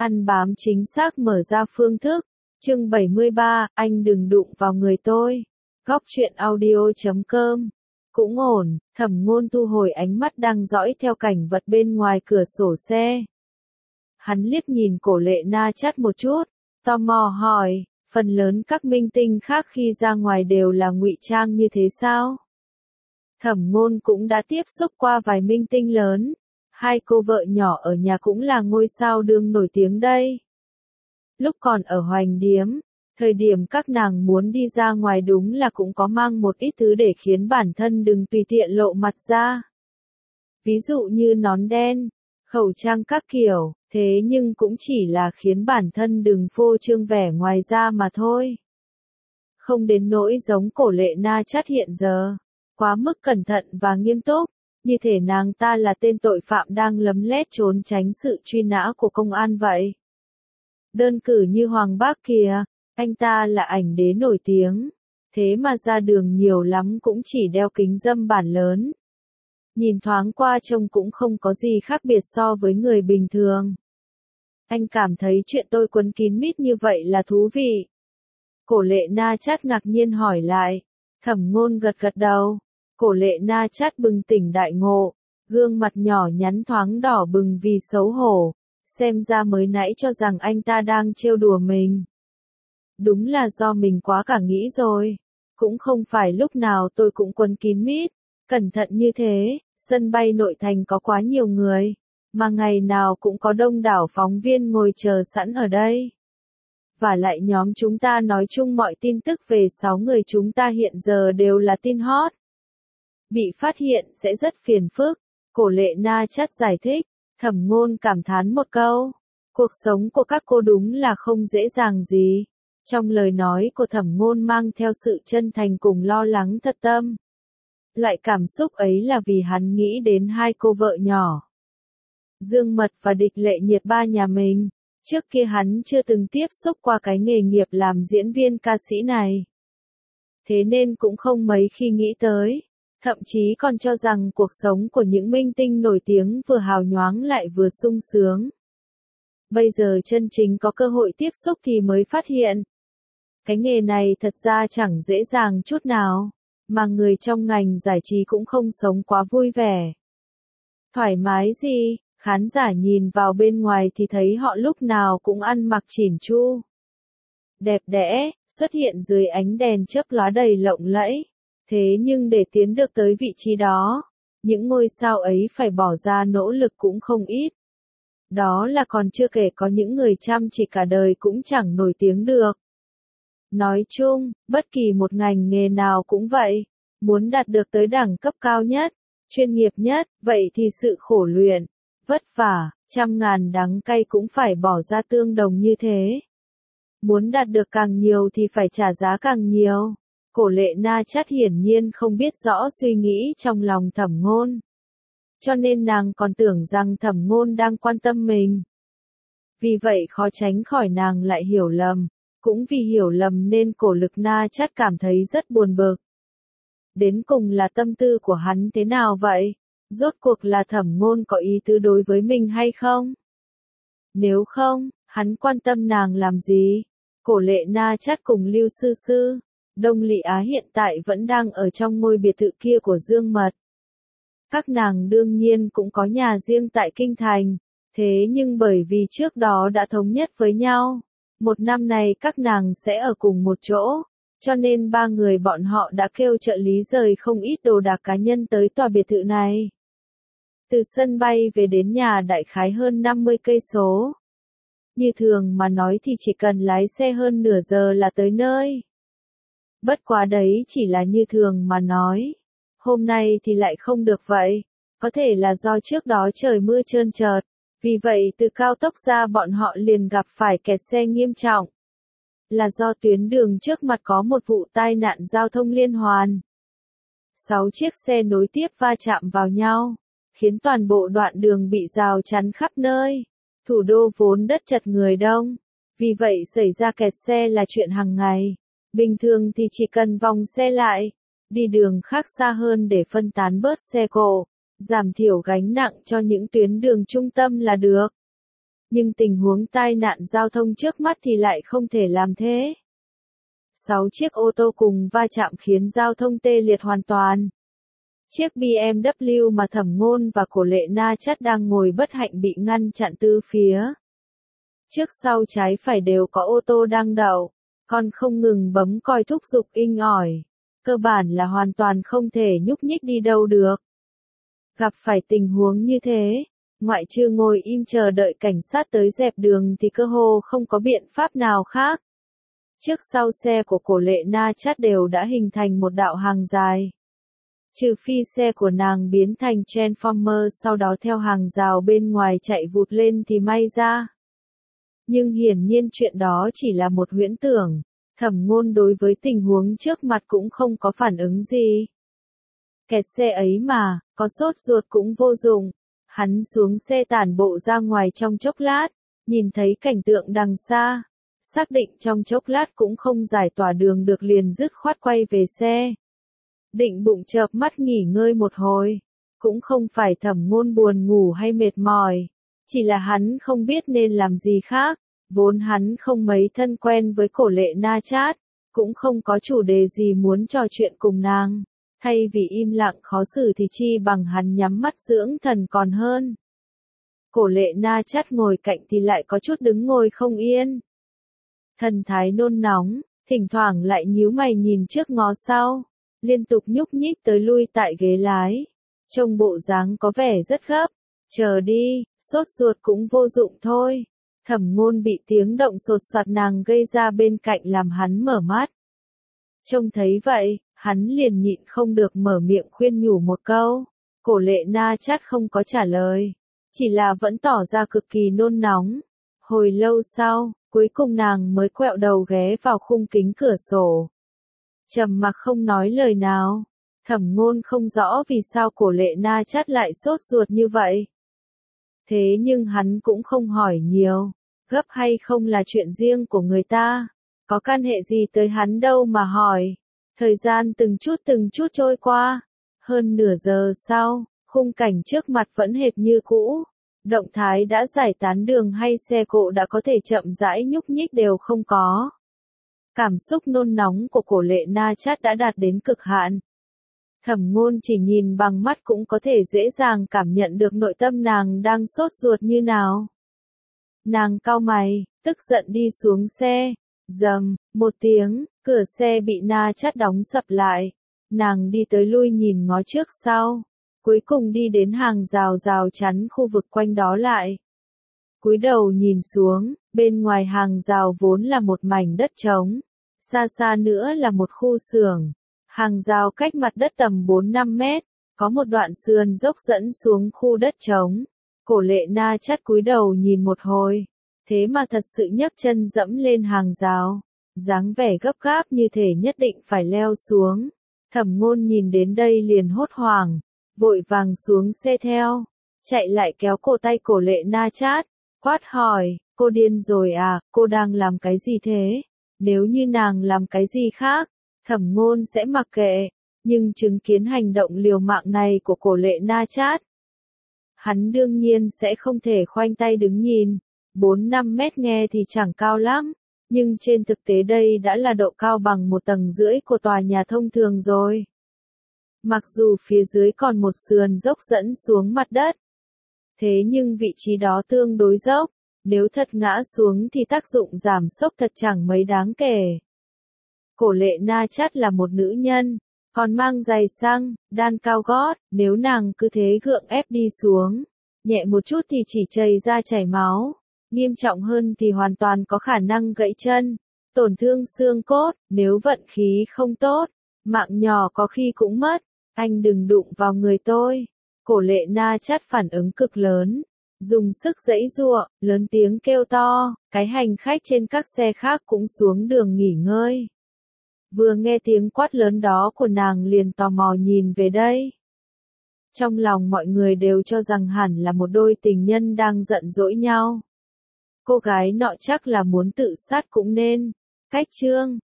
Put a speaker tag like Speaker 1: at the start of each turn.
Speaker 1: Ăn bám chính xác mở ra phương thức. Chương 73, anh đừng đụng vào người tôi. Góc truyện audio.com. Cũng ổn, Thẩm Ngôn thu hồi ánh mắt đang dõi theo cảnh vật bên ngoài cửa sổ xe. Hắn liếc nhìn Cổ Lệ Na chắt một chút, tò mò hỏi, phần lớn các minh tinh khác khi ra ngoài đều là ngụy trang như thế sao? Thẩm Ngôn cũng đã tiếp xúc qua vài minh tinh lớn. Hai cô vợ nhỏ ở nhà cũng là ngôi sao đương nổi tiếng đây. Lúc còn ở Hoành Điếm, thời điểm các nàng muốn đi ra ngoài đúng là cũng có mang một ít thứ để khiến bản thân đừng tùy tiện lộ mặt ra. Ví dụ như nón đen, khẩu trang các kiểu, thế nhưng cũng chỉ là khiến bản thân đừng phô trương vẻ ngoài ra mà thôi. Không đến nỗi giống Cổ Lệ Na chắt hiện giờ, quá mức cẩn thận và nghiêm túc. Như thể nàng ta là tên tội phạm đang lấm lét trốn tránh sự truy nã của công an vậy. Đơn cử như Hoàng Bác kìa, anh ta là ảnh đế nổi tiếng, thế mà ra đường nhiều lắm cũng chỉ đeo kính râm bản lớn. Nhìn thoáng qua trông cũng không có gì khác biệt so với người bình thường. Anh cảm thấy chuyện tôi quấn kín mít như vậy là thú vị. Cổ Lệ Na chắt ngạc nhiên hỏi lại. Thẩm Ngôn gật gật đầu. Cổ Lệ Na chắt bừng tỉnh đại ngộ, gương mặt nhỏ nhắn thoáng đỏ bừng vì xấu hổ, xem ra mới nãy cho rằng anh ta đang trêu đùa mình. Đúng là do mình quá cả nghĩ rồi, cũng không phải lúc nào tôi cũng quấn kín mít, cẩn thận như thế, sân bay nội thành có quá nhiều người, mà ngày nào cũng có đông đảo phóng viên ngồi chờ sẵn ở đây. Và lại nhóm chúng ta nói chung mọi tin tức về 6 người chúng ta hiện giờ đều là tin hot. Bị phát hiện sẽ rất phiền phức, Cổ Lệ Na chắt giải thích. Thẩm Ngôn cảm thán một câu, cuộc sống của các cô đúng là không dễ dàng gì. Trong lời nói của Thẩm Ngôn mang theo sự chân thành cùng lo lắng thật tâm. Loại cảm xúc ấy là vì hắn nghĩ đến hai cô vợ nhỏ, Dương Mật và Địch Lệ Nhiệt ba nhà mình. Trước kia hắn chưa từng tiếp xúc qua cái nghề nghiệp làm diễn viên ca sĩ này. Thế nên cũng không mấy khi nghĩ tới. Thậm chí còn cho rằng cuộc sống của những minh tinh nổi tiếng vừa hào nhoáng lại vừa sung sướng. Bây giờ chân chính có cơ hội tiếp xúc thì mới phát hiện. Cái nghề này thật ra chẳng dễ dàng chút nào, mà người trong ngành giải trí cũng không sống quá vui vẻ. Thoải mái gì, khán giả nhìn vào bên ngoài thì thấy họ lúc nào cũng ăn mặc chỉn chu, đẹp đẽ, xuất hiện dưới ánh đèn chớp lóa đầy lộng lẫy. Thế nhưng để tiến được tới vị trí đó, những ngôi sao ấy phải bỏ ra nỗ lực cũng không ít. Đó là còn chưa kể có những người chăm chỉ cả đời cũng chẳng nổi tiếng được. Nói chung, bất kỳ một ngành nghề nào cũng vậy, muốn đạt được tới đẳng cấp cao nhất, chuyên nghiệp nhất, vậy thì sự khổ luyện, vất vả, trăm ngàn đắng cay cũng phải bỏ ra tương đồng như thế. Muốn đạt được càng nhiều thì phải trả giá càng nhiều. Cổ Lệ Na chắt hiển nhiên không biết rõ suy nghĩ trong lòng Thẩm Ngôn. Cho nên nàng còn tưởng rằng Thẩm Ngôn đang quan tâm mình. Vì vậy khó tránh khỏi nàng lại hiểu lầm. Cũng vì hiểu lầm nên Cổ Lực Na chắt cảm thấy rất buồn bực. Đến cùng là tâm tư của hắn thế nào vậy? Rốt cuộc là Thẩm Ngôn có ý tứ đối với mình hay không? Nếu không, hắn quan tâm nàng làm gì? Cổ Lệ Na chắt cùng Lưu Sư Sư, Đông Lị Á hiện tại vẫn đang ở trong ngôi biệt thự kia của Dương Mật. Các nàng đương nhiên cũng có nhà riêng tại Kinh Thành, thế nhưng bởi vì trước đó đã thống nhất với nhau, một năm này các nàng sẽ ở cùng một chỗ, cho nên ba người bọn họ đã kêu trợ lý rời không ít đồ đạc cá nhân tới tòa biệt thự này. Từ sân bay về đến nhà đại khái hơn 50 cây số. Như thường mà nói thì chỉ cần lái xe hơn nửa giờ là tới nơi. Bất quá đấy chỉ là như thường mà nói. Hôm nay thì lại không được vậy. Có thể là do trước đó trời mưa trơn trượt. Vì vậy từ cao tốc ra bọn họ liền gặp phải kẹt xe nghiêm trọng. Là do tuyến đường trước mặt có một vụ tai nạn giao thông liên hoàn. 6 chiếc xe nối tiếp va chạm vào nhau, khiến toàn bộ đoạn đường bị rào chắn khắp nơi. Thủ đô vốn đất chật người đông. Vì vậy xảy ra kẹt xe là chuyện hàng ngày. Bình thường thì chỉ cần vòng xe lại, đi đường khác xa hơn để phân tán bớt xe cộ, giảm thiểu gánh nặng cho những tuyến đường trung tâm là được. Nhưng tình huống tai nạn giao thông trước mắt thì lại không thể làm thế. 6 chiếc ô tô cùng va chạm khiến giao thông tê liệt hoàn toàn. Chiếc BMW mà Thẩm Ngôn và Cổ Lệ Na Chắt đang ngồi bất hạnh bị ngăn chặn từ phía. Trước sau trái phải đều có ô tô đang đậu, còn không ngừng bấm còi thúc giục inh ỏi. Cơ bản là hoàn toàn không thể nhúc nhích đi đâu được. Gặp phải tình huống như thế, ngoại trừ ngồi im chờ đợi cảnh sát tới dẹp đường thì cơ hồ không có biện pháp nào khác. Trước sau xe của Cổ Lệ Na Chắt đều đã hình thành một đạo hàng dài. Trừ phi xe của nàng biến thành Transformer sau đó theo hàng rào bên ngoài chạy vụt lên thì may ra. Nhưng hiển nhiên chuyện đó chỉ là một huyễn tưởng, Thẩm Ngôn đối với tình huống trước mặt cũng không có phản ứng gì. Kẹt xe ấy mà, có sốt ruột cũng vô dụng. Hắn xuống xe tản bộ ra ngoài trong chốc lát, nhìn thấy cảnh tượng đằng xa. Xác định trong chốc lát cũng không giải tỏa đường được liền dứt khoát quay về xe. Định bụng chợp mắt nghỉ ngơi một hồi. Cũng không phải Thẩm Ngôn buồn ngủ hay mệt mỏi. Chỉ là hắn không biết nên làm gì khác. Vốn hắn không mấy thân quen với Cổ Lệ Na Chát. Cũng không có chủ đề gì muốn trò chuyện cùng nàng. Thay vì im lặng khó xử thì chi bằng hắn nhắm mắt dưỡng thần còn hơn. Cổ Lệ Na Chát ngồi cạnh thì lại có chút đứng ngồi không yên. Thần thái nôn nóng, thỉnh thoảng lại nhíu mày nhìn trước ngó sau, liên tục nhúc nhích tới lui tại ghế lái. Trông bộ dáng có vẻ rất gấp, chờ đi, sốt ruột cũng vô dụng thôi. Thẩm Ngôn bị tiếng động sột soạt nàng gây ra bên cạnh làm hắn mở mắt. Trông thấy vậy, hắn liền nhịn không được mở miệng khuyên nhủ một câu. Cổ Lệ Na Chát không có trả lời, chỉ là vẫn tỏ ra cực kỳ nôn nóng. Hồi lâu sau, cuối cùng nàng mới quẹo đầu ghé vào khung kính cửa sổ. Trầm mặc không nói lời nào. Thẩm Ngôn không rõ vì sao Cổ Lệ Na Chát lại sốt ruột như vậy. Thế nhưng hắn cũng không hỏi nhiều. Gấp hay không là chuyện riêng của người ta. Có can hệ gì tới hắn đâu mà hỏi. Thời gian từng chút trôi qua. Hơn nửa giờ sau, khung cảnh trước mặt vẫn hệt như cũ. Động thái đã giải tán đường hay xe cộ đã có thể chậm rãi nhúc nhích đều không có. Cảm xúc nôn nóng của Cổ Lệ Na Chát đã đạt đến cực hạn. Thẩm Ngôn chỉ nhìn bằng mắt cũng có thể dễ dàng cảm nhận được nội tâm nàng đang sốt ruột như nào. Nàng cau mày, tức giận đi xuống xe. Rầm, một tiếng, cửa xe bị Na Chát đóng sập lại. Nàng đi tới lui nhìn ngó trước sau. Cuối cùng đi đến hàng rào chắn khu vực quanh đó lại. Cúi đầu nhìn xuống, bên ngoài hàng rào vốn là một mảnh đất trống. Xa xa nữa là một khu xưởng. Hàng rào cách mặt đất tầm 4-5 mét. Có một đoạn sườn dốc dẫn xuống khu đất trống. Cổ Lệ Na Chát cúi đầu nhìn một hồi. Thế mà thật sự nhấc chân dẫm lên hàng rào. Dáng vẻ gấp gáp như thể nhất định phải leo xuống. Thẩm Ngôn nhìn đến đây liền hốt hoảng. Vội vàng xuống xe theo. Chạy lại kéo cổ tay Cổ Lệ Na Chát. Quát hỏi, cô điên rồi à, cô đang làm cái gì thế? Nếu như nàng làm cái gì khác, Thẩm Ngôn sẽ mặc kệ. Nhưng chứng kiến hành động liều mạng này của Cổ Lệ Na Chát, hắn đương nhiên sẽ không thể khoanh tay đứng nhìn. 4-5 mét nghe thì chẳng cao lắm, nhưng trên thực tế đây đã là độ cao bằng 1,5 tầng của tòa nhà thông thường rồi. Mặc dù phía dưới còn một sườn dốc dẫn xuống mặt đất, thế nhưng vị trí đó tương đối dốc, nếu thật ngã xuống thì tác dụng giảm sốc thật chẳng mấy đáng kể. Cổ Lệ Na Chát là một nữ nhân, còn mang giày xăng, đan cao gót, nếu nàng cứ thế gượng ép đi xuống, nhẹ một chút thì chỉ chảy ra chảy máu, nghiêm trọng hơn thì hoàn toàn có khả năng gãy chân, tổn thương xương cốt, nếu vận khí không tốt, mạng nhỏ có khi cũng mất. Anh đừng đụng vào người tôi. Cổ Lệ Na Chát phản ứng cực lớn, dùng sức giãy giụa, lớn tiếng kêu to, cái hành khách trên các xe khác cũng xuống đường nghỉ ngơi. Vừa nghe tiếng quát lớn đó của nàng liền tò mò nhìn về đây. Trong lòng mọi người đều cho rằng hẳn là một đôi tình nhân đang giận dỗi nhau. Cô gái nọ chắc là muốn tự sát cũng nên. Cách chương